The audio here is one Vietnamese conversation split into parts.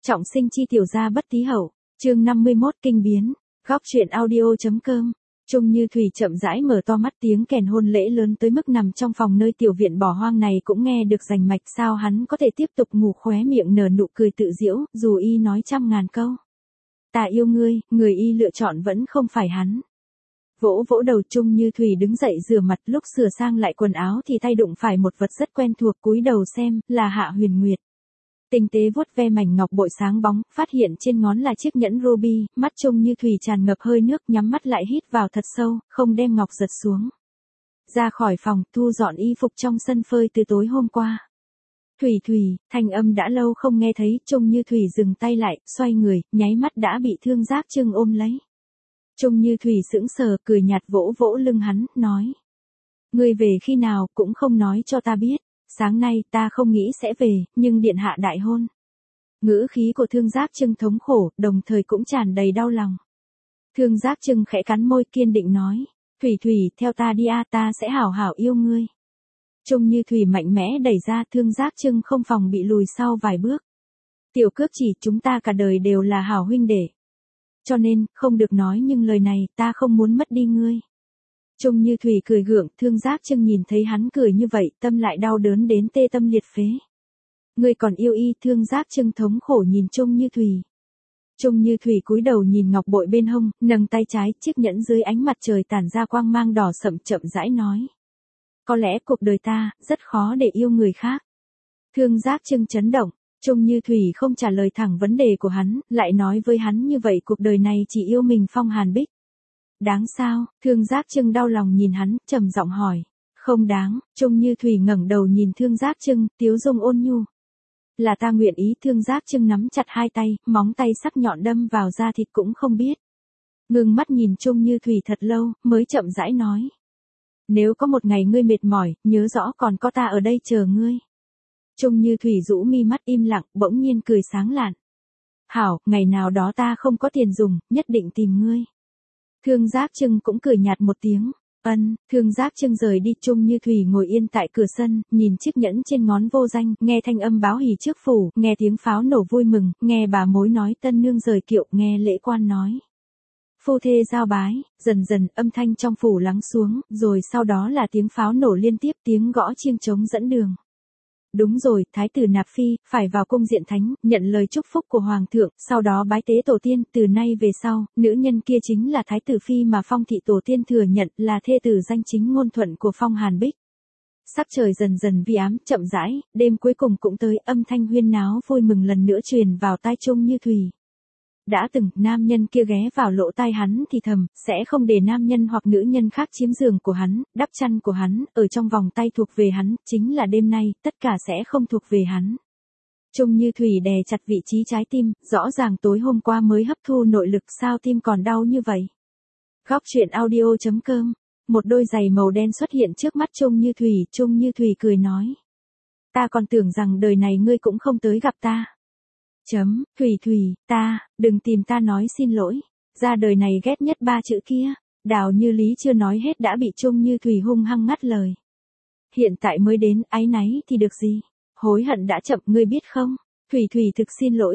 Trọng sinh chi tiểu gia bất tí hậu, chương 51 kinh biến, góc truyện audio.com. Trung Như Thủy chậm rãi mở to mắt, tiếng kèn hôn lễ lớn tới mức nằm trong phòng nơi tiểu viện bỏ hoang này cũng nghe được rành mạch, sao hắn có thể tiếp tục ngủ, khóe miệng nở nụ cười tự giễu, dù y nói trăm ngàn câu. Ta yêu ngươi, người y lựa chọn vẫn không phải hắn. Vỗ vỗ đầu, Trung Như Thủy đứng dậy rửa mặt, lúc sửa sang lại quần áo thì tay đụng phải một vật rất quen thuộc, cúi đầu xem, là Hạ Huyền Nguyệt. Tinh tế vuốt ve mảnh ngọc bội sáng bóng, phát hiện trên ngón là chiếc nhẫn ruby, mắt Trung Như Thủy tràn ngập hơi nước, nhắm mắt lại hít vào thật sâu, không đem ngọc giật xuống. Ra khỏi phòng, thu dọn y phục trong sân phơi từ tối hôm qua. Thủy Thủy, thanh âm đã lâu không nghe thấy, Trung Như Thủy dừng tay lại, xoay người, nháy mắt đã bị Thương Giác Trưng ôm lấy. Trung Như Thủy sững sờ, cười nhạt vỗ vỗ lưng hắn, nói. Ngươi về khi nào cũng không nói cho ta biết. Sáng nay ta không nghĩ sẽ về, nhưng điện hạ đại hôn. Ngữ khí của Thương Giác Trưng thống khổ, đồng thời cũng tràn đầy đau lòng. Thương Giác Trưng khẽ cắn môi, kiên định nói. Thủy Thủy, theo ta đi a, ta sẽ hảo hảo yêu ngươi. Trung Như Thủy mạnh mẽ đẩy ra, Thương Giác Trưng không phòng bị lùi sau vài bước. Tiểu Cước Chỉ, chúng ta cả đời đều là hảo huynh đệ. Cho nên, không được nói nhưng lời này, ta không muốn mất đi ngươi. Trung Như Thủy cười gượng, Thương Giác Trưng nhìn thấy hắn cười như vậy, tâm lại đau đớn đến tê tâm liệt phế. Ngươi còn yêu y, Thương Giác Trưng thống khổ nhìn Trung Như Thủy. Trung Như Thủy cúi đầu nhìn ngọc bội bên hông, nâng tay trái, chiếc nhẫn dưới ánh mặt trời tản ra quang mang đỏ sậm, chậm rãi nói. Có lẽ cuộc đời ta, rất khó để yêu người khác. Thương Giác Trưng chấn động, Trung Như Thủy không trả lời thẳng vấn đề của hắn, lại nói với hắn như vậy cuộc đời này chỉ yêu mình Phong Hàn Bích. Đáng sao? Thương Giác Trưng đau lòng nhìn hắn, trầm giọng hỏi. Không đáng. Trung Như Thủy ngẩng đầu nhìn Thương Giác Trưng, tiếu dung ôn nhu. Là ta nguyện ý. Thương Giác Trưng nắm chặt hai tay, móng tay sắc nhọn đâm vào da thịt cũng không biết. Ngừng mắt nhìn Trung Như Thủy thật lâu, mới chậm rãi nói. Nếu có một ngày ngươi mệt mỏi, nhớ rõ còn có ta ở đây chờ ngươi. Trung Như Thủy rũ mi mắt im lặng, bỗng nhiên cười sáng lạn. Hảo, ngày nào đó ta không có tiền dùng, nhất định tìm ngươi. Thương Giác Trưng cũng cười nhạt một tiếng. Thương Giác Trưng rời đi, Trung Như Thủy ngồi yên tại cửa sân, nhìn chiếc nhẫn trên ngón vô danh, nghe thanh âm báo hỉ trước phủ, nghe tiếng pháo nổ vui mừng, nghe bà mối nói tân nương rời kiệu, nghe lễ quan nói. Phu thê giao bái, dần dần âm thanh trong phủ lắng xuống, rồi sau đó là tiếng pháo nổ liên tiếp, tiếng gõ chiêng trống dẫn đường. Đúng rồi, Thái tử Nạp Phi, phải vào cung diện thánh, nhận lời chúc phúc của Hoàng thượng, sau đó bái tế tổ tiên, từ nay về sau, nữ nhân kia chính là Thái tử Phi mà Phong thị tổ tiên thừa nhận là thê tử danh chính ngôn thuận của Phong Hàn Bích. Sắc trời dần dần vi ám, chậm rãi, đêm cuối cùng cũng tới, âm thanh huyên náo vui mừng lần nữa truyền vào tai Trung Như Thủy. Đã từng, nam nhân kia ghé vào lỗ tai hắn thì thầm, sẽ không để nam nhân hoặc nữ nhân khác chiếm giường của hắn, đắp chăn của hắn, ở trong vòng tay thuộc về hắn, chính là đêm nay, tất cả sẽ không thuộc về hắn. Trung Như Thủy đè chặt vị trí trái tim, rõ ràng tối hôm qua mới hấp thu nội lực, sao tim còn đau như vậy. Góc truyện audio.com. Một đôi giày màu đen xuất hiện trước mắt Trung Như Thủy cười nói. Ta còn tưởng rằng đời này ngươi cũng không tới gặp ta. Thủy, đừng tìm ta nói xin lỗi. Ra đời này ghét nhất ba chữ kia. Đào Như Lý chưa nói hết đã bị Trung Như Thủy hung hăng ngắt lời. Hiện tại mới đến, áy náy thì được gì? Hối hận đã chậm, ngươi biết không? Thủy, thực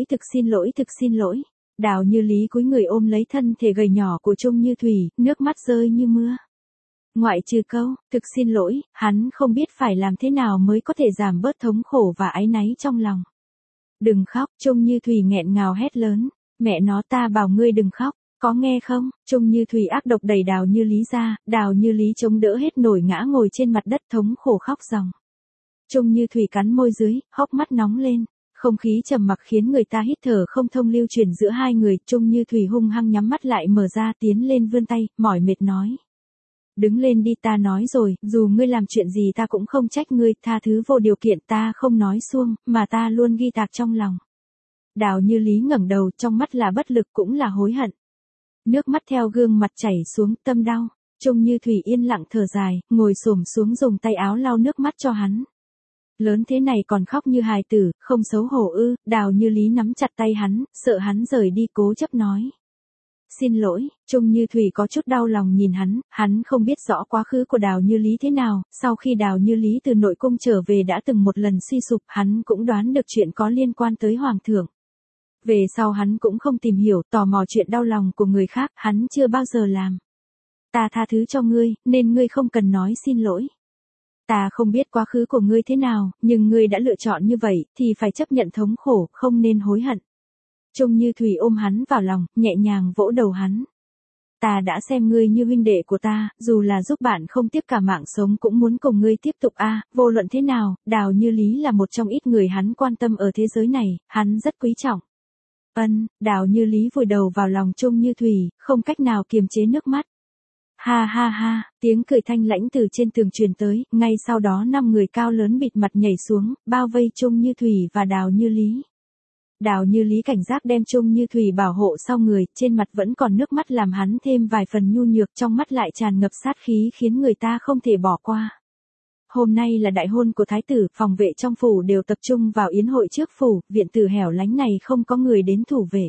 xin lỗi. Đào Như Lý cúi người ôm lấy thân thể gầy nhỏ của Trung Như Thủy, nước mắt rơi như mưa. Ngoại trừ câu, thực xin lỗi, hắn không biết phải làm thế nào mới có thể giảm bớt thống khổ và áy náy trong lòng. Đừng khóc, Trung Như Thủy nghẹn ngào hét lớn. Mẹ nó, ta bảo ngươi đừng khóc, có nghe không? Trung Như Thủy ác độc đẩy Đào Như Lý ra, Đào Như Lý chống đỡ hết nổi ngã ngồi trên mặt đất thống khổ khóc ròng. Trung Như Thủy cắn môi dưới, hốc mắt nóng lên. Không khí trầm mặc khiến người ta hít thở không thông, lưu truyền giữa hai người. Trung Như Thủy hung hăng nhắm mắt lại, mở ra, tiến lên vươn tay, mỏi mệt nói. Đứng lên đi, ta nói rồi, dù ngươi làm chuyện gì ta cũng không trách ngươi, tha thứ vô điều kiện, ta không nói suông, mà ta luôn ghi tạc trong lòng. Đào Như Lý ngẩng đầu, trong mắt là bất lực cũng là hối hận. Nước mắt theo gương mặt chảy xuống, tâm đau. Trung Như Thủy yên lặng thở dài, ngồi xổm xuống dùng tay áo lau nước mắt cho hắn. Lớn thế này còn khóc như hài tử, không xấu hổ ư? Đào Như Lý nắm chặt tay hắn, sợ hắn rời đi, cố chấp nói. Xin lỗi. Trung Như Thủy có chút đau lòng nhìn hắn không biết rõ quá khứ của Đào Như Lý thế nào, sau khi Đào Như Lý từ nội cung trở về đã từng một lần suy sụp, hắn cũng đoán được chuyện có liên quan tới Hoàng thượng. Về sau hắn cũng không tìm hiểu, tò mò chuyện đau lòng của người khác, hắn chưa bao giờ làm. Ta tha thứ cho ngươi, nên ngươi không cần nói xin lỗi. Ta không biết quá khứ của ngươi thế nào, nhưng ngươi đã lựa chọn như vậy, thì phải chấp nhận thống khổ, không nên hối hận. Chung Như Thủy ôm hắn vào lòng, nhẹ nhàng vỗ đầu hắn. Ta đã xem ngươi như huynh đệ của ta, dù là giúp bạn không tiếp cả mạng sống cũng muốn cùng ngươi tiếp tục vô luận thế nào, Đào Như Lý là một trong ít người hắn quan tâm ở thế giới này, hắn rất quý trọng. Đào Như Lý vùi đầu vào lòng Chung Như Thủy, không cách nào kiềm chế nước mắt. Ha ha ha, tiếng cười thanh lãnh từ trên tường truyền tới, ngay sau đó 5 người cao lớn bịt mặt nhảy xuống, bao vây Chung Như Thủy và Đào Như Lý. Đào Như Lý cảnh giác đem Chung Như Thủy bảo hộ sau người, trên mặt vẫn còn nước mắt làm hắn thêm vài phần nhu nhược, trong mắt lại tràn ngập sát khí khiến người ta không thể bỏ qua. Hôm nay là đại hôn của thái tử, phòng vệ trong phủ đều tập trung vào yến hội trước phủ, viện tử hẻo lánh này không có người đến thủ vệ.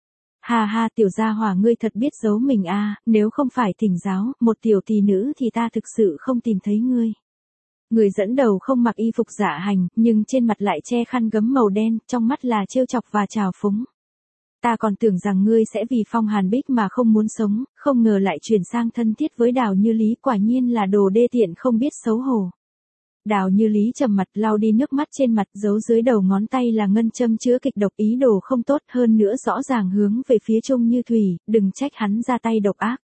Ha ha, tiểu gia hỏa ngươi thật biết giấu mình nếu không phải thỉnh giáo, một tiểu tỷ nữ thì ta thực sự không tìm thấy ngươi. Người dẫn đầu không mặc y phục dạ hành, nhưng trên mặt lại che khăn gấm màu đen, trong mắt là trêu chọc và trào phúng. Ta còn tưởng rằng ngươi sẽ vì Phong Hàn Bích mà không muốn sống, không ngờ lại chuyển sang thân thiết với Đào Như Lý, quả nhiên là đồ đê tiện không biết xấu hổ. Đào Như Lý trầm mặt lau đi nước mắt trên mặt, giấu dưới đầu ngón tay là ngân châm chứa kịch độc, ý đồ không tốt, hơn nữa rõ ràng hướng về phía Chung Như Thủy, đừng trách hắn ra tay độc ác.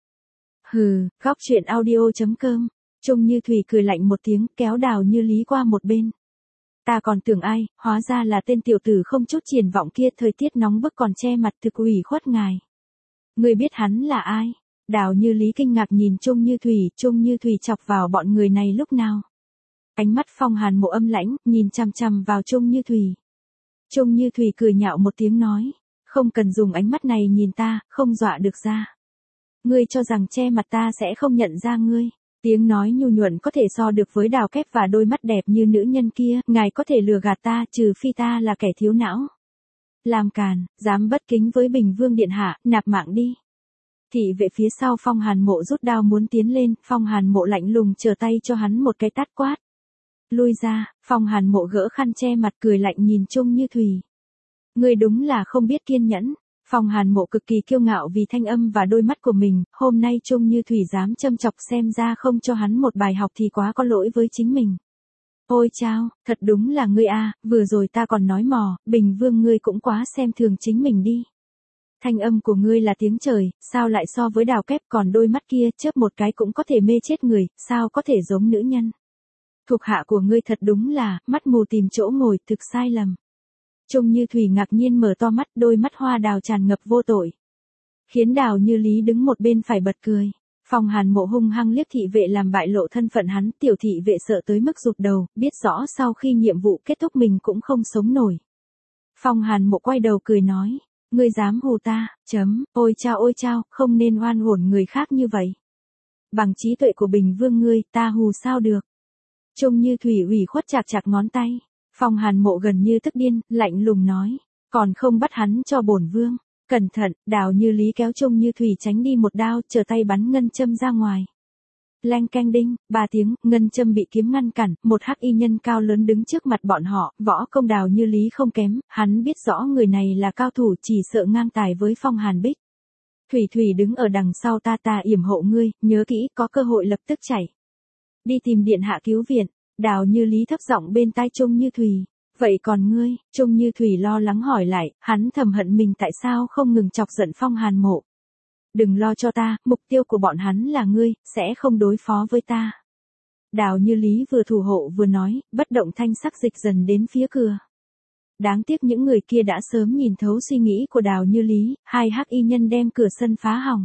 Hừ, góc truyện audio.com. Chung Như Thủy cười lạnh một tiếng, kéo Đào Như Lý qua một bên. Ta còn tưởng ai, hóa ra là tên tiểu tử không chút triển vọng kia, thời tiết nóng bức còn che mặt, thực ủy khuất ngài. Ngươi biết hắn là ai? Đào Như Lý kinh ngạc nhìn Chung Như Thủy chọc vào bọn người này lúc nào? Ánh mắt Phong Hàn Mộ âm lãnh, nhìn chằm chằm vào Chung Như Thủy. Chung Như Thủy cười nhạo một tiếng nói, không cần dùng ánh mắt này nhìn ta, không dọa được ra. Ngươi cho rằng che mặt ta sẽ không nhận ra ngươi. Tiếng nói nhu nhuận có thể so được với đào kép và đôi mắt đẹp như nữ nhân kia, ngài có thể lừa gạt ta, trừ phi ta là kẻ thiếu não. Làm càn, dám bất kính với Bình Vương điện hạ, nạp mạng đi. Thị vệ phía sau Phong Hàn Mộ rút đao muốn tiến lên, Phong Hàn Mộ lạnh lùng trở tay cho hắn một cái tát quát. Lui ra, Phong Hàn Mộ gỡ khăn che mặt cười lạnh nhìn Chung Như Thủy. Ngươi đúng là không biết kiên nhẫn. Phong Hàn Mộ cực kỳ kiêu ngạo vì thanh âm và đôi mắt của mình, hôm nay Chung Như Thủy dám châm chọc, xem ra không cho hắn một bài học thì quá có lỗi với chính mình. Ôi chao, thật đúng là ngươi vừa rồi ta còn nói mò, Bình Vương ngươi cũng quá xem thường chính mình đi. Thanh âm của ngươi là tiếng trời, sao lại so với đào kép, còn đôi mắt kia chớp một cái cũng có thể mê chết người, sao có thể giống nữ nhân. Thuộc hạ của ngươi thật đúng là, mắt mù tìm chỗ ngồi, thực sai lầm. Chung Như Thủy ngạc nhiên mở to mắt, đôi mắt hoa đào tràn ngập vô tội. Khiến Đào Như Lý đứng một bên phải bật cười. Phong Hàn Mộ hung hăng liếc thị vệ làm bại lộ thân phận hắn, tiểu thị vệ sợ tới mức rụt đầu, biết rõ sau khi nhiệm vụ kết thúc mình cũng không sống nổi. Phong Hàn Mộ quay đầu cười nói, ngươi dám hù ta, ôi chao, không nên oan uổng người khác như vậy. Bằng trí tuệ của Bình Vương ngươi, ta hù sao được. Chung Như Thủy ủy khuất chạc ngón tay. Phong Hàn Mộ gần như tức điên, lạnh lùng nói, còn không bắt hắn cho bổn vương. Cẩn thận, Đào Như Lý kéo Chung Như Thủy tránh đi một đao, trở tay bắn ngân châm ra ngoài. Leng keng đinh, 3 tiếng, ngân châm bị kiếm ngăn cản, một hắc y nhân cao lớn đứng trước mặt bọn họ, võ công Đào Như Lý không kém, hắn biết rõ người này là cao thủ, chỉ sợ ngang tài với Phong Hàn Bích. Thủy đứng ở đằng sau ta yểm hộ ngươi, nhớ kỹ, có cơ hội lập tức chạy. Đi tìm điện hạ cứu viện. Đào Như Lý thấp giọng bên tai Chung Như Thủy. Vậy còn ngươi? Chung Như Thủy lo lắng hỏi lại, hắn thầm hận mình tại sao không ngừng chọc giận Phong Hàn Mộ. Đừng lo cho ta, mục tiêu của bọn hắn là ngươi, sẽ không đối phó với ta. Đào Như Lý vừa thủ hộ vừa nói, bất động thanh sắc dịch dần đến phía cửa. Đáng tiếc những người kia đã sớm nhìn thấu suy nghĩ của Đào Như Lý, hai hắc y nhân đem cửa sân phá hỏng.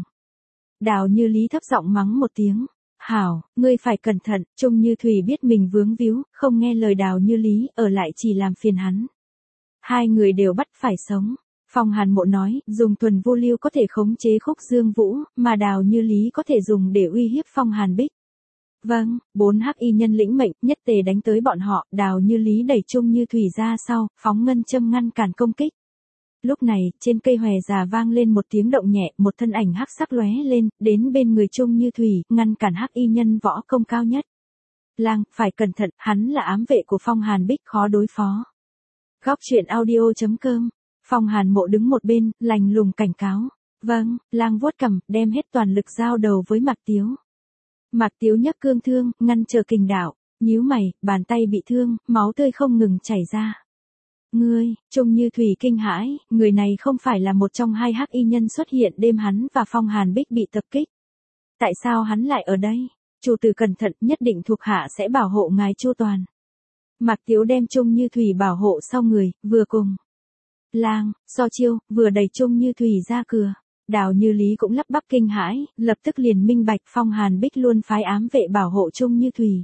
Đào Như Lý thấp giọng mắng một tiếng. Hảo, ngươi phải cẩn thận, Chung Như Thủy biết mình vướng víu, không nghe lời Đào Như Lý, ở lại chỉ làm phiền hắn. Hai người đều bắt phải sống. Phong Hàn Mộ nói, dùng thuần vô lưu có thể khống chế Khúc Dương Vũ, mà Đào Như Lý có thể dùng để uy hiếp Phong Hàn Bích. Vâng, 4 hắc y nhân lĩnh mệnh, nhất tề đánh tới bọn họ, Đào Như Lý đẩy Chung Như Thủy ra sau, phóng ngân châm ngăn cản công kích. Lúc này, trên cây hòe già vang lên một tiếng động nhẹ, một thân ảnh hắc sắc lóe lên, đến bên người Chung Như Thủy, ngăn cản hắc y nhân võ công cao nhất. Lang, phải cẩn thận, hắn là ám vệ của Phong Hàn Bích, khó đối phó. Góc truyện audio.com Phong Hàn Mộ đứng một bên, lạnh lùng cảnh cáo. Vâng, Lang vuốt cằm, đem hết toàn lực giao đầu với Mạc Tiếu. Mạc Tiếu nhấc cương thương, ngăn trở kình đạo, nhíu mày, bàn tay bị thương, máu tươi không ngừng chảy ra. Ngươi, Trung Như Thủy kinh hãi, người này không phải là một trong hai hắc y nhân xuất hiện đêm hắn và Phong Hàn Bích bị tập kích. Tại sao hắn lại ở đây? Chủ tử cẩn thận, nhất định thuộc hạ sẽ bảo hộ ngài chu toàn. Mạc Tiếu đem Trung Như Thủy bảo hộ sau người, vừa cùng Lang, so chiêu, vừa đẩy Trung Như Thủy ra cửa. Đào Như Lý cũng lắp bắp kinh hãi, lập tức liền minh bạch Phong Hàn Bích luôn phái ám vệ bảo hộ Trung Như Thủy.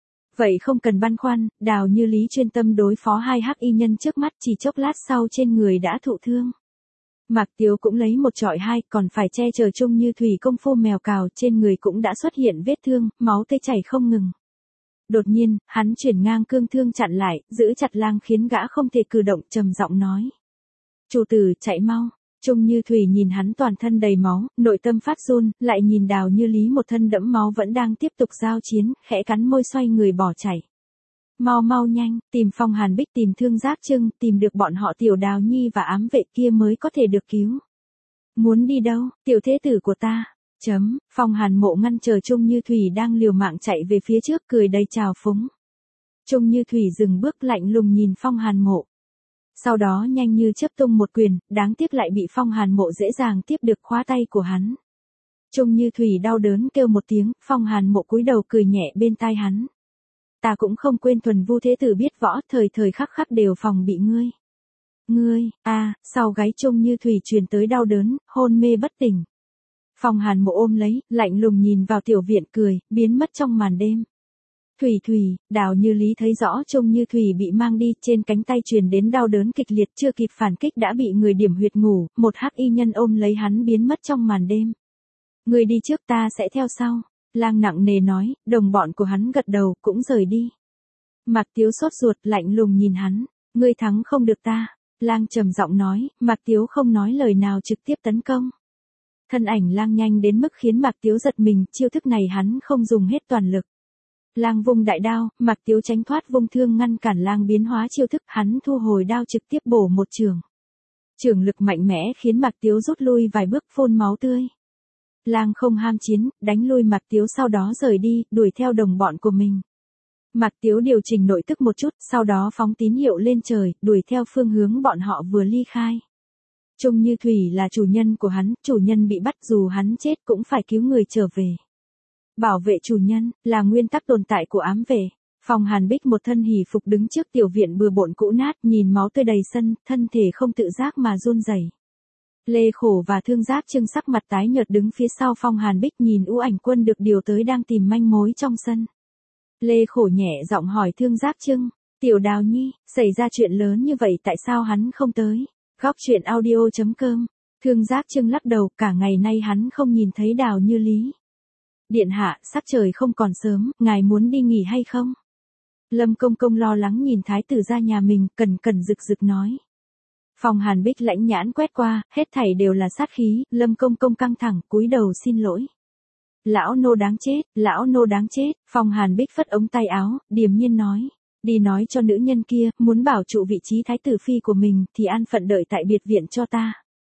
Vậy không cần băn khoăn, Đào Như Lý chuyên tâm đối phó hai hắc y nhân trước mắt, chỉ chốc lát sau trên người đã thụ thương. Mạc Tiếu cũng lấy một chọi hai, còn phải che chở Trung Như Thủy công phu mèo cào, trên người cũng đã xuất hiện vết thương, máu tươi chảy không ngừng. Đột nhiên, hắn chuyển ngang cương thương chặn lại, giữ chặt Lang khiến gã không thể cử động, trầm giọng nói. Chủ tử, chạy mau. Trung Như Thủy nhìn hắn toàn thân đầy máu, nội tâm phát run, lại nhìn Đào Như Lý một thân đẫm máu vẫn đang tiếp tục giao chiến, khẽ cắn môi xoay người bỏ chạy. Mau mau nhanh, tìm Phong Hàn Bích, tìm Thương Giác Trưng, tìm được bọn họ Tiểu Đào Nhi và ám vệ kia mới có thể được cứu. Muốn đi đâu, tiểu thế tử của ta? Phong Hàn Mộ ngăn chờ Trung Như Thủy đang liều mạng chạy về phía trước, cười đầy trào phúng. Trung Như Thủy dừng bước lạnh lùng nhìn Phong Hàn Mộ. Sau đó nhanh như chớp tung một quyền, đáng tiếc lại bị Phong Hàn Mộ dễ dàng tiếp được khóa tay của hắn. Trung Như Thủy đau đớn kêu một tiếng, Phong Hàn Mộ cúi đầu cười nhẹ bên tai hắn. Ta cũng không quên thuần vu thế tử biết võ, thời thời khắc khắc đều phòng bị ngươi. Ngươi, sau gáy Trung Như Thủy truyền tới đau đớn, hôn mê bất tỉnh. Phong Hàn Mộ ôm lấy, lạnh lùng nhìn vào tiểu viện cười, biến mất trong màn đêm. Thủy, Đào Như Lý thấy rõ Trung Như Thủy bị mang đi, trên cánh tay truyền đến đau đớn kịch liệt, chưa kịp phản kích đã bị người điểm huyệt ngủ, một hắc y nhân ôm lấy hắn biến mất trong màn đêm. Người đi trước, ta sẽ theo sau. Lang nặng nề nói, đồng bọn của hắn gật đầu, cũng rời đi. Mạc Tiếu sốt ruột, lạnh lùng nhìn hắn, ngươi thắng không được ta. Lang trầm giọng nói, Mạc Tiếu không nói lời nào trực tiếp tấn công. Thân ảnh Lang nhanh đến mức khiến Mạc Tiếu giật mình, chiêu thức này hắn không dùng hết toàn lực. Lang vung đại đao, Mạc Tiếu tránh thoát vung thương ngăn cản Lang biến hóa chiêu thức, hắn thu hồi đao trực tiếp bổ một chưởng. Chưởng lực mạnh mẽ khiến Mạc Tiếu rút lui vài bước phun máu tươi. Lang không ham chiến, đánh lui Mạc Tiếu sau đó rời đi, đuổi theo đồng bọn của mình. Mạc Tiếu điều chỉnh nội tức một chút, sau đó phóng tín hiệu lên trời, đuổi theo phương hướng bọn họ vừa ly khai. Trung Như Thủy là chủ nhân của hắn, chủ nhân bị bắt dù hắn chết cũng phải cứu người trở về. Bảo vệ chủ nhân, là nguyên tắc tồn tại của ám vệ. Phong Hàn Bích một thân hỉ phục đứng trước tiểu viện bừa bộn cũ nát, nhìn máu tươi đầy sân, thân thể không tự giác mà run rẩy. Lê Khổ và Thương Giác Trưng sắc mặt tái nhợt đứng phía sau Phong Hàn Bích nhìn U Ảnh Quân được điều tới đang tìm manh mối trong sân. Lê Khổ nhẹ giọng hỏi Thương Giác Trưng, Tiểu Đào Nhi, xảy ra chuyện lớn như vậy tại sao hắn không tới? Góc truyện audio.com. Thương Giác Trưng lắc đầu, cả ngày nay hắn không nhìn thấy Đào Như Lý. Điện hạ, sắc trời không còn sớm, ngài muốn đi nghỉ hay không? Lâm Công Công lo lắng nhìn thái tử ra nhà mình, cẩn rực rực nói. Phong Hàn Bích lãnh nhãn quét qua, hết thảy đều là sát khí, Lâm Công Công căng thẳng, cúi đầu xin lỗi. Lão nô đáng chết, lão nô đáng chết, Phong Hàn Bích phất ống tay áo, điềm nhiên nói. Đi nói cho nữ nhân kia, muốn bảo trụ vị trí thái tử phi của mình, thì an phận đợi tại biệt viện cho ta.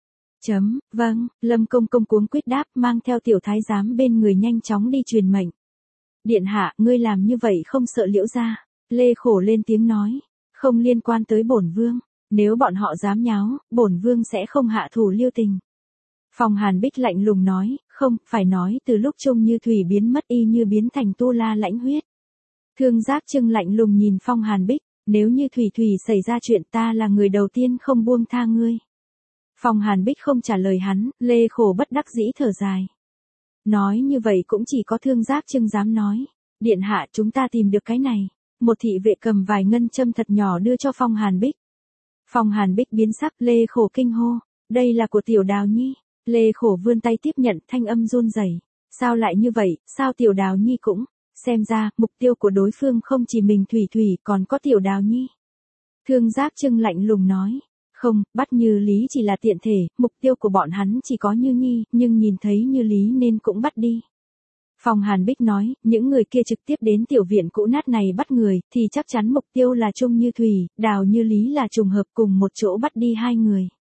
Vâng, Lâm Công Công cuống quyết đáp, mang theo tiểu thái giám bên người nhanh chóng đi truyền mệnh. Điện hạ, ngươi làm như vậy không sợ Liễu gia? Lê Khổ lên tiếng nói, không liên quan tới bổn vương, nếu bọn họ dám nháo, bổn vương sẽ không hạ thủ lưu tình. Phong Hàn Bích lạnh lùng nói, không, phải nói từ lúc Trung Như Thủy biến mất y như biến thành tu la lãnh huyết. Thương Giác Trưng lạnh lùng nhìn Phong Hàn Bích, nếu như Thủy xảy ra chuyện ta là người đầu tiên không buông tha ngươi. Phong Hàn Bích không trả lời hắn, Lê Khổ bất đắc dĩ thở dài. Nói như vậy cũng chỉ có Thương Giác Trưng dám nói. Điện hạ, chúng ta tìm được cái này. Một thị vệ cầm vài ngân châm thật nhỏ đưa cho Phong Hàn Bích. Phong Hàn Bích biến sắc, Lê Khổ kinh hô. Đây là của Tiểu Đào Nhi. Lê Khổ vươn tay tiếp nhận, thanh âm run rẩy. Sao lại như vậy, sao Tiểu Đào Nhi cũng? Xem ra, mục tiêu của đối phương không chỉ mình Thủy còn có Tiểu Đào Nhi. Thương Giác Trưng lạnh lùng nói. Không, bắt Như Lý chỉ là tiện thể, mục tiêu của bọn hắn chỉ có Như Nhi, nhưng nhìn thấy Như Lý nên cũng bắt đi. Phong Hàn Bích nói, những người kia trực tiếp đến tiểu viện cũ nát này bắt người, thì chắc chắn mục tiêu là Trung Như Thủy, Đào Như Lý là trùng hợp cùng một chỗ bắt đi hai người.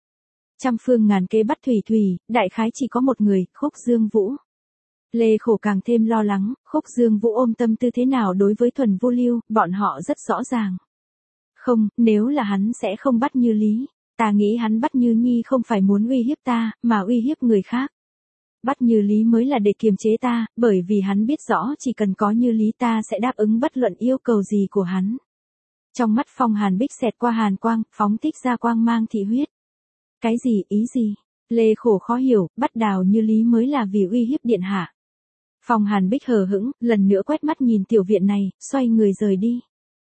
trăm phương ngàn kế bắt Thủy, đại khái chỉ có một người, Khúc Dương Vũ. Lê Khổ càng thêm lo lắng, Khúc Dương Vũ ôm tâm tư thế nào đối với Thuần Vô Lưu, bọn họ rất rõ ràng. Không, nếu là hắn sẽ không bắt Như Lý. Ta nghĩ hắn bắt Như Nhi không phải muốn uy hiếp ta, mà uy hiếp người khác. Bắt Như Lý mới là để kiềm chế ta, bởi vì hắn biết rõ chỉ cần có Như Lý ta sẽ đáp ứng bất luận yêu cầu gì của hắn. Trong mắt Phong Hàn Bích xẹt qua hàn quang, phóng thích ra quang mang thị huyết. Cái gì, ý gì? Lê Khổ khó hiểu, bắt Đào Như Lý mới là vì uy hiếp điện hạ. Phong Hàn Bích hờ hững, lần nữa quét mắt nhìn tiểu viện này, xoay người rời đi.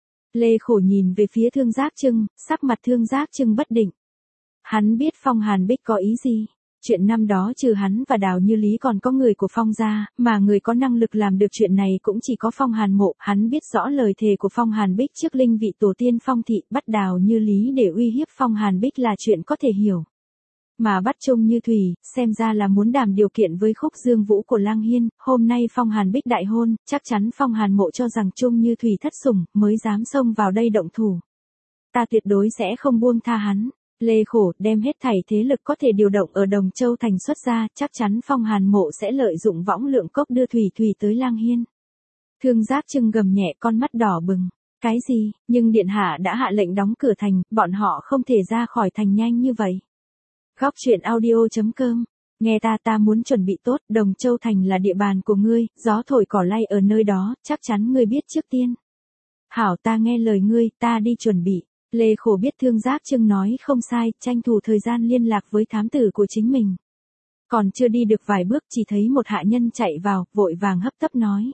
Lê Khổ nhìn về phía Thương Giác Trưng, sắc mặt Thương Giác Trưng bất định. Hắn biết Phong Hàn Bích có ý gì. Chuyện năm đó trừ hắn và Đào Như Lý còn có người của Phong gia, mà người có năng lực làm được chuyện này cũng chỉ có Phong Hàn Mộ. Hắn biết rõ lời thề của Phong Hàn Bích trước linh vị tổ tiên Phong thị, bắt Đào Như Lý để uy hiếp Phong Hàn Bích là chuyện có thể hiểu. Mà bắt Trung Như Thủy, xem ra là muốn đàm điều kiện với Khúc Dương Vũ của Lang Hiên. Hôm nay Phong Hàn Bích đại hôn, chắc chắn Phong Hàn Mộ cho rằng Trung Như Thủy thất sủng, mới dám xông vào đây động thủ. Ta tuyệt đối sẽ không buông tha hắn. Lê Khổ đem hết thảy thế lực có thể điều động ở Đồng Châu thành xuất ra, chắc chắn Phong Hàn Mộ sẽ lợi dụng võng lượng cốc đưa Thủy tới Lang Hiên. Thương Giác Trưng gầm nhẹ, con mắt đỏ bừng. Cái gì, nhưng điện hạ đã hạ lệnh đóng cửa thành, bọn họ không thể ra khỏi thành nhanh như vậy. Góc truyện audio.com. Nghe ta muốn chuẩn bị tốt, Đồng Châu thành là địa bàn của ngươi, gió thổi cỏ lay ở nơi đó, chắc chắn ngươi biết trước tiên. Hảo, ta nghe lời ngươi, ta đi chuẩn bị. Lê Khổ biết Thương Giác Trưng nói không sai, tranh thủ thời gian liên lạc với thám tử của chính mình. Còn chưa đi được vài bước chỉ thấy một hạ nhân chạy vào, vội vàng hấp tấp nói.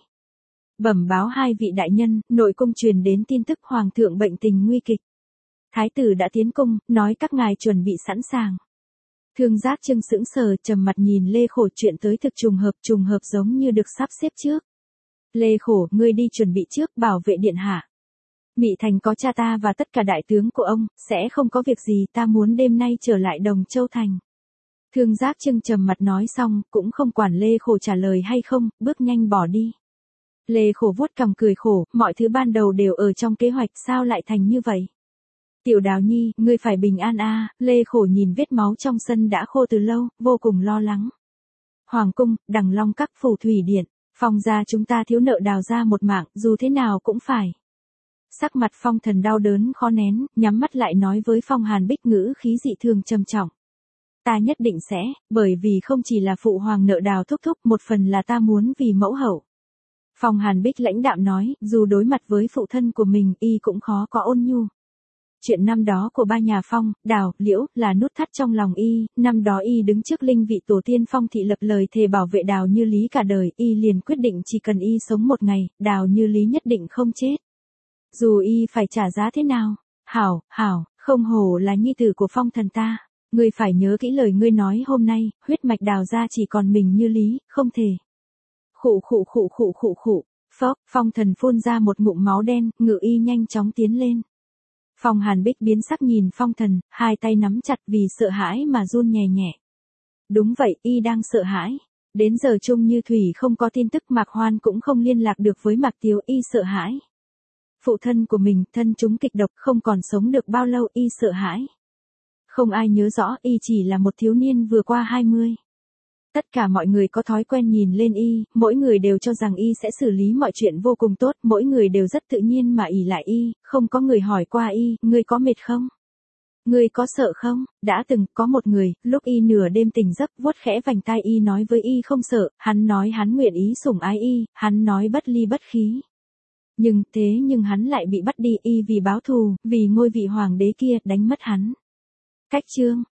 Bẩm báo hai vị đại nhân, nội cung truyền đến tin tức hoàng thượng bệnh tình nguy kịch. Thái tử đã tiến cung, nói các ngài chuẩn bị sẵn sàng. Thương Giác Trưng sững sờ, trầm mặt nhìn Lê Khổ, chuyện tới thực trùng hợp giống như được sắp xếp trước. Lê Khổ, ngươi đi chuẩn bị trước, bảo vệ điện hạ. Mị thành có cha ta và tất cả đại tướng của ông, sẽ không có việc gì, ta muốn đêm nay trở lại Đồng Châu thành. Thương Giác Trưng trầm mặt nói xong, cũng không quản Lê Khổ trả lời hay không, bước nhanh bỏ đi. Lê Khổ vuốt cằm cười khổ, mọi thứ ban đầu đều ở trong kế hoạch, sao lại thành như vậy? Tiểu Đào Nhi, ngươi phải bình an a. Lê Khổ nhìn vết máu trong sân đã khô từ lâu, vô cùng lo lắng. Hoàng cung, Đằng Long các, Phủ Thủy Điện, Phong gia chúng ta thiếu nợ Đào gia một mạng, dù thế nào cũng phải. Sắc mặt Phong Thần đau đớn khó nén, nhắm mắt lại nói với Phong Hàn Bích ngữ khí dị thường trầm trọng. Ta nhất định sẽ, bởi vì không chỉ là phụ hoàng nợ Đào thúc thúc, một phần là ta muốn vì mẫu hậu. Phong Hàn Bích lãnh đạm nói, dù đối mặt với phụ thân của mình, y cũng khó có ôn nhu. Chuyện năm đó của ba nhà Phong, Đào, Liễu, là nút thắt trong lòng y, năm đó y đứng trước linh vị tổ tiên Phong thị lập lời thề bảo vệ Đào Như Lý cả đời, y liền quyết định chỉ cần y sống một ngày, Đào Như Lý nhất định không chết. Dù y phải trả giá thế nào, hảo, không hổ là nhi tử của Phong thần ta, ngươi phải nhớ kỹ lời ngươi nói hôm nay, huyết mạch Đào ra chỉ còn mình Như Lý, không thể. Khụ, phốc, Phong thần phun ra một ngụm máu đen, ngự y nhanh chóng tiến lên. Phong Hàn Bích biến sắc nhìn Phong thần, hai tay nắm chặt vì sợ hãi mà run nhẹ nhẹ. Đúng vậy, y đang sợ hãi. Đến giờ Trung Như Thủy không có tin tức, Mạc Hoan cũng không liên lạc được với Mạc Tiếu, y sợ hãi. Phụ thân của mình, thân chúng kịch độc, không còn sống được bao lâu, y sợ hãi. Không ai nhớ rõ, y chỉ là một thiếu niên vừa qua 20. Tất cả mọi người có thói quen nhìn lên y, mỗi người đều cho rằng y sẽ xử lý mọi chuyện vô cùng tốt, mỗi người đều rất tự nhiên mà ỷ lại y, không có người hỏi qua y, ngươi có mệt không? Ngươi có sợ không? Đã từng có một người, lúc y nửa đêm tỉnh giấc, vuốt khẽ vành tai y nói với y không sợ, hắn nói hắn nguyện ý sủng ái y, hắn nói bất ly bất khí. Nhưng hắn lại bị bắt đi, y vì báo thù, vì ngôi vị hoàng đế kia, đánh mất hắn. Cách chương